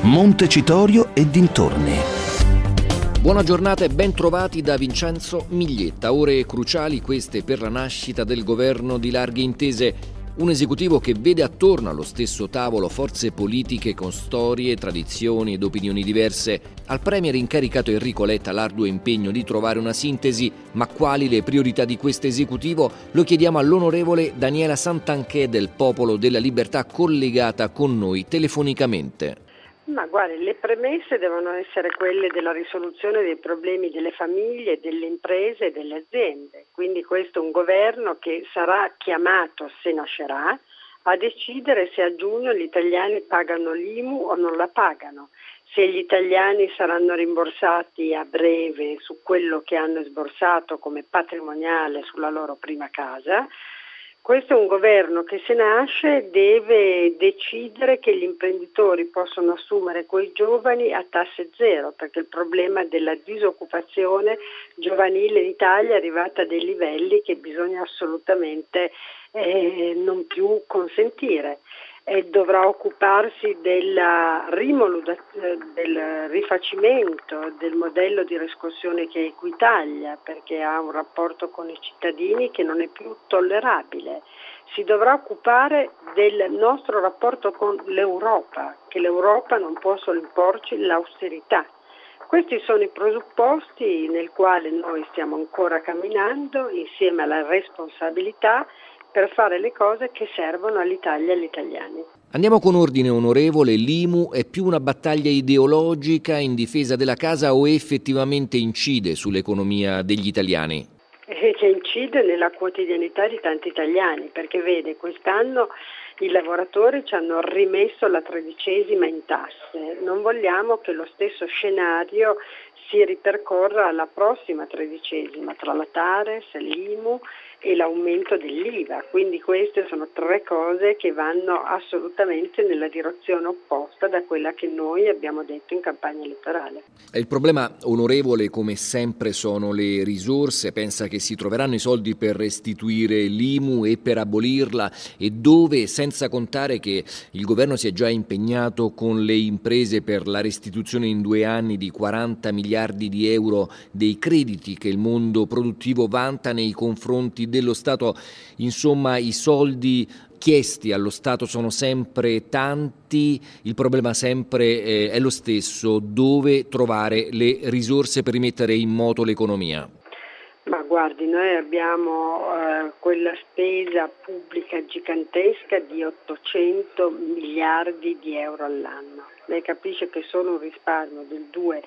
Montecitorio e dintorni. Buona giornata e ben trovati da Vincenzo Miglietta. Ore cruciali queste per la nascita del governo di larghe intese. Un esecutivo che vede attorno allo stesso tavolo forze politiche con storie, tradizioni ed opinioni diverse. Al premier incaricato Enrico Letta l'arduo impegno di trovare una sintesi, ma quali le priorità di questo esecutivo? Lo chiediamo all'onorevole Daniela Santanchè del Popolo della Libertà, collegata con noi telefonicamente. Ma guardi, le premesse devono essere quelle della risoluzione dei problemi delle famiglie, delle imprese e delle aziende. Quindi questo è un governo che sarà chiamato, se nascerà, a decidere se a giugno gli italiani pagano l'IMU o non la pagano, se gli italiani saranno rimborsati a breve su quello che hanno sborsato come patrimoniale sulla loro prima casa. Questo è un governo che, se nasce, deve decidere che gli imprenditori possono assumere quei giovani a tasse zero, perché il problema della disoccupazione giovanile in Italia è arrivata a dei livelli che bisogna assolutamente non più consentire. Dovrà occuparsi del rifacimento del modello di riscossione che è Equitalia, perché ha un rapporto con i cittadini che non è più tollerabile. Si dovrà occupare del nostro rapporto con l'Europa, che l'Europa non può solo imporci l'austerità. Questi sono i presupposti nel quale noi stiamo ancora camminando insieme alla responsabilità per fare le cose che servono all'Italia e agli italiani. Andiamo con ordine, onorevole. L'IMU è più una battaglia ideologica in difesa della casa o effettivamente incide sull'economia degli italiani? Che incide nella quotidianità di tanti italiani, perché vede, quest'anno i lavoratori ci hanno rimesso la 13ª in tasse. Non vogliamo che lo stesso scenario si ripercorra alla prossima 13ª, tra la TARES, l'IMU e l'aumento dell'IVA. Quindi queste sono tre cose che vanno assolutamente nella direzione opposta da quella che noi abbiamo detto in campagna elettorale. Il problema, onorevole, come sempre sono le risorse. Pensa che si troveranno i soldi per restituire l'IMU e per abolirla, e dove, senza contare che il governo si è già impegnato con le imprese per la restituzione in 2 anni di 40 miliardi di euro dei crediti che il mondo produttivo vanta nei confronti dello Stato. Insomma, i soldi chiesti allo Stato sono sempre tanti, il problema sempre è lo stesso: dove trovare le risorse per rimettere in moto l'economia? Ma guardi, noi abbiamo quella spesa pubblica gigantesca di 800 miliardi di euro all'anno. Lei capisce che solo un risparmio del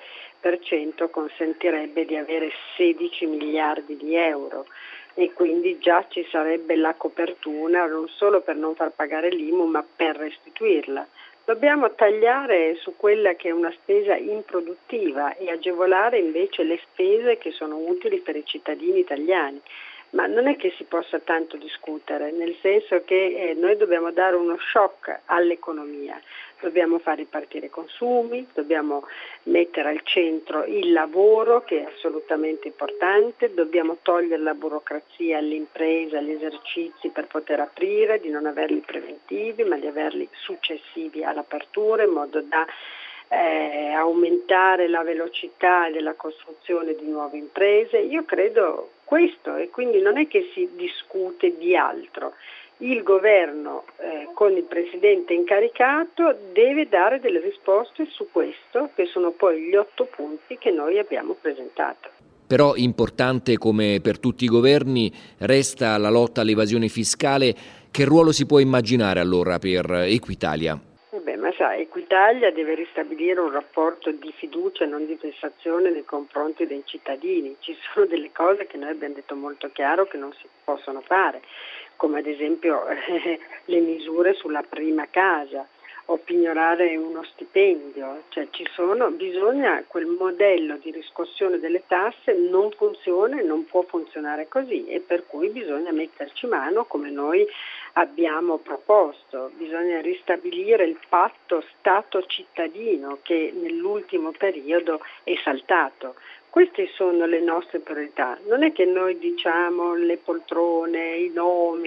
2% consentirebbe di avere 16 miliardi di euro. E quindi già ci sarebbe la copertura non solo per non far pagare l'IMU, ma per restituirla. Dobbiamo tagliare su quella che è una spesa improduttiva e agevolare invece le spese che sono utili per i cittadini italiani. Ma non è che si possa tanto discutere, nel senso che noi dobbiamo dare uno shock all'economia, dobbiamo far ripartire i consumi, dobbiamo mettere al centro il lavoro, che è assolutamente importante, dobbiamo togliere la burocrazia alle imprese, agli esercizi per poter aprire, di non averli preventivi ma di averli successivi all'apertura, in modo da aumentare la velocità della costruzione di nuove imprese. Io credo questo, e quindi non è che si discute di altro. Il governo con il presidente incaricato deve dare delle risposte su questo, che sono poi gli 8 punti che noi abbiamo presentato. Però importante, come per tutti i governi, resta la lotta all'evasione fiscale. Che ruolo si può immaginare allora per Equitalia? Ma sai, Equitalia deve ristabilire un rapporto di fiducia e non di vessazione nei confronti dei cittadini. Ci sono delle cose che noi abbiamo detto molto chiaro che non si possono fare, come ad esempio le misure sulla prima casa o pignorare uno stipendio. Cioè bisogna, quel modello di riscossione delle tasse non funziona e non può funzionare così, e per cui bisogna metterci mano come noi abbiamo proposto. Bisogna ristabilire il patto Stato-cittadino che nell'ultimo periodo è saltato. Queste sono le nostre priorità. Non è che noi diciamo le poltrone, i nomi,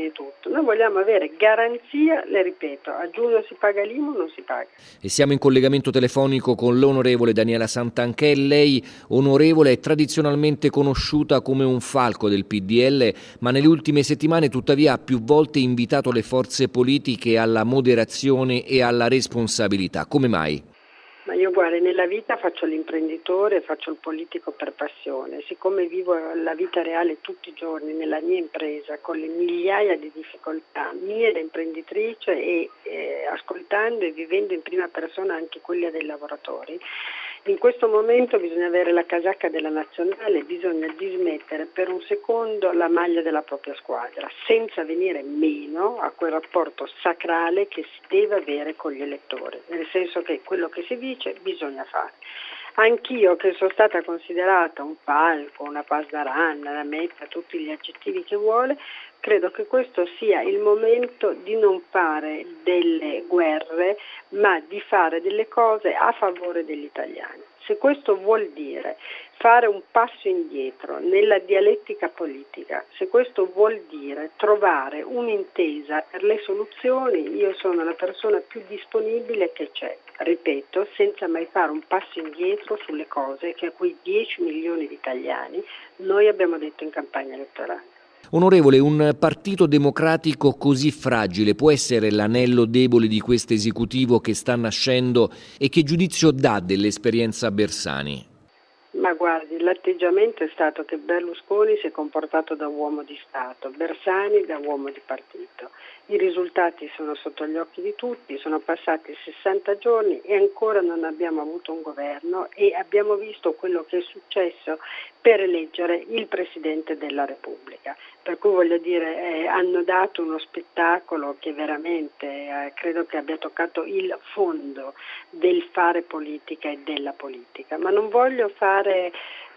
di tutto. Noi vogliamo avere garanzia, le ripeto, a giugno si paga l'IMU o non si paga? E siamo in collegamento telefonico con l'onorevole Daniela Santanchè. Lei, onorevole, è tradizionalmente conosciuta come un falco del PDL, ma nelle ultime settimane tuttavia ha più volte invitato le forze politiche alla moderazione e alla responsabilità. Come mai? Ma io guarda, nella vita faccio l'imprenditore, faccio il politico per passione. Siccome vivo la vita reale tutti i giorni nella mia impresa, con le migliaia di difficoltà mie da imprenditrice e ascoltando e vivendo in prima persona anche quelle dei lavoratori, in questo momento bisogna avere la casacca della nazionale, bisogna dismettere per un secondo la maglia della propria squadra, senza venire meno a quel rapporto sacrale che si deve avere con gli elettori, nel senso che quello che si dice bisogna fare. Anch'io, che sono stata considerata un falco, una pasdaranna, la metta, tutti gli aggettivi che vuole, credo che questo sia il momento di non fare delle guerre, ma di fare delle cose a favore degli italiani. Se questo vuol dire fare un passo indietro nella dialettica politica, se questo vuol dire trovare un'intesa per le soluzioni, io sono la persona più disponibile che c'è, ripeto, senza mai fare un passo indietro sulle cose che a quei 10 milioni di italiani noi abbiamo detto in campagna elettorale. Onorevole, un partito democratico così fragile può essere l'anello debole di questo esecutivo che sta nascendo e che giudizio dà dell'esperienza Bersani? Ma guardi, l'atteggiamento è stato che Berlusconi si è comportato da uomo di Stato, Bersani da uomo di partito. I risultati sono sotto gli occhi di tutti, sono passati 60 giorni e ancora non abbiamo avuto un governo e abbiamo visto quello che è successo per eleggere il Presidente della Repubblica. Per cui voglio dire, hanno dato uno spettacolo che veramente credo che abbia toccato il fondo del fare politica e della politica. Ma non voglio fare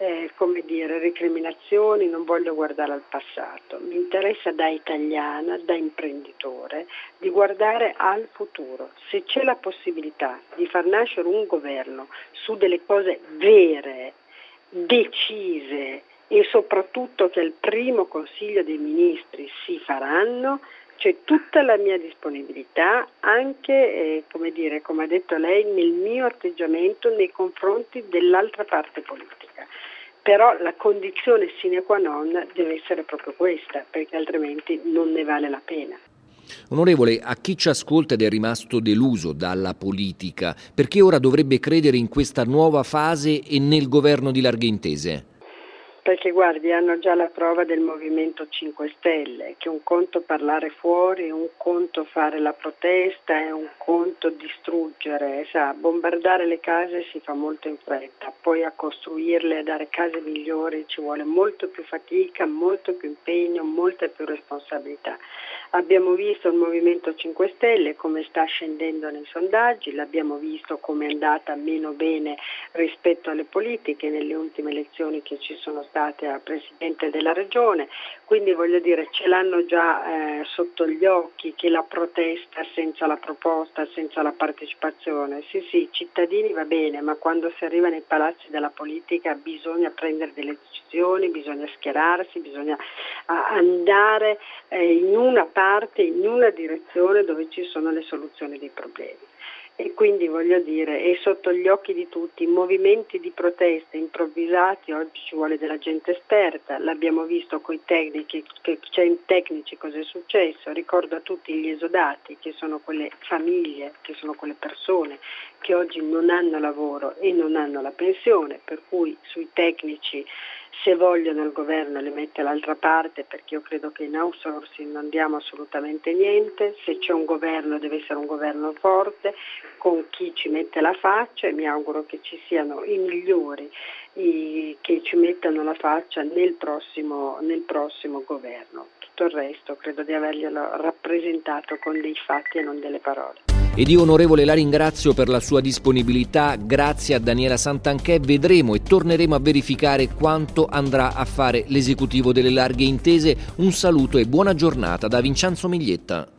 recriminazioni, non voglio guardare al passato. Mi interessa da italiana, da imprenditore, di guardare al futuro. Se c'è la possibilità di far nascere un governo su delle cose vere, decise e soprattutto che al primo Consiglio dei Ministri si faranno, c'è tutta la mia disponibilità anche, come ha detto lei, nel mio atteggiamento nei confronti dell'altra parte politica. Però la condizione sine qua non deve essere proprio questa, perché altrimenti non ne vale la pena. Onorevole, a chi ci ascolta ed è rimasto deluso dalla politica, perché ora dovrebbe credere in questa nuova fase e nel governo di larghe intese? Perché guardi, hanno già la prova del Movimento 5 Stelle, che un conto parlare fuori, un conto fare la protesta e un conto distruggere. Bombardare le case si fa molto in fretta, poi a costruirle e dare case migliori ci vuole molto più fatica, molto più impegno, molta più responsabilità. Abbiamo visto il Movimento 5 Stelle come sta scendendo nei sondaggi, l'abbiamo visto come è andata meno bene rispetto alle politiche nelle ultime elezioni che ci sono state a Presidente della Regione, quindi voglio dire ce l'hanno già sotto gli occhi che la protesta senza la proposta, senza la partecipazione, sì, cittadini va bene, ma quando si arriva nei palazzi della politica bisogna prendere delle decisioni, bisogna schierarsi, bisogna andare in una parte, in una direzione dove ci sono le soluzioni dei problemi. E quindi voglio dire, è sotto gli occhi di tutti, movimenti di protesta improvvisati, oggi ci vuole della gente esperta, l'abbiamo visto con i tecnici cosa è successo, ricordo a tutti gli esodati che sono quelle famiglie, che sono quelle persone che oggi non hanno lavoro e non hanno la pensione, per cui sui tecnici se vogliono il governo li mette all'altra parte, perché io credo che in outsourcing non diamo assolutamente niente, se c'è un governo deve essere un governo forte, con chi ci mette la faccia e mi auguro che ci siano i migliori che ci mettano la faccia nel prossimo governo. Tutto il resto credo di averglielo rappresentato con dei fatti e non delle parole. Ed io, onorevole, la ringrazio per la sua disponibilità. Grazie a Daniela Santanchè. Vedremo e torneremo a verificare quanto andrà a fare l'esecutivo delle larghe intese. Un saluto e buona giornata da Vincenzo Miglietta.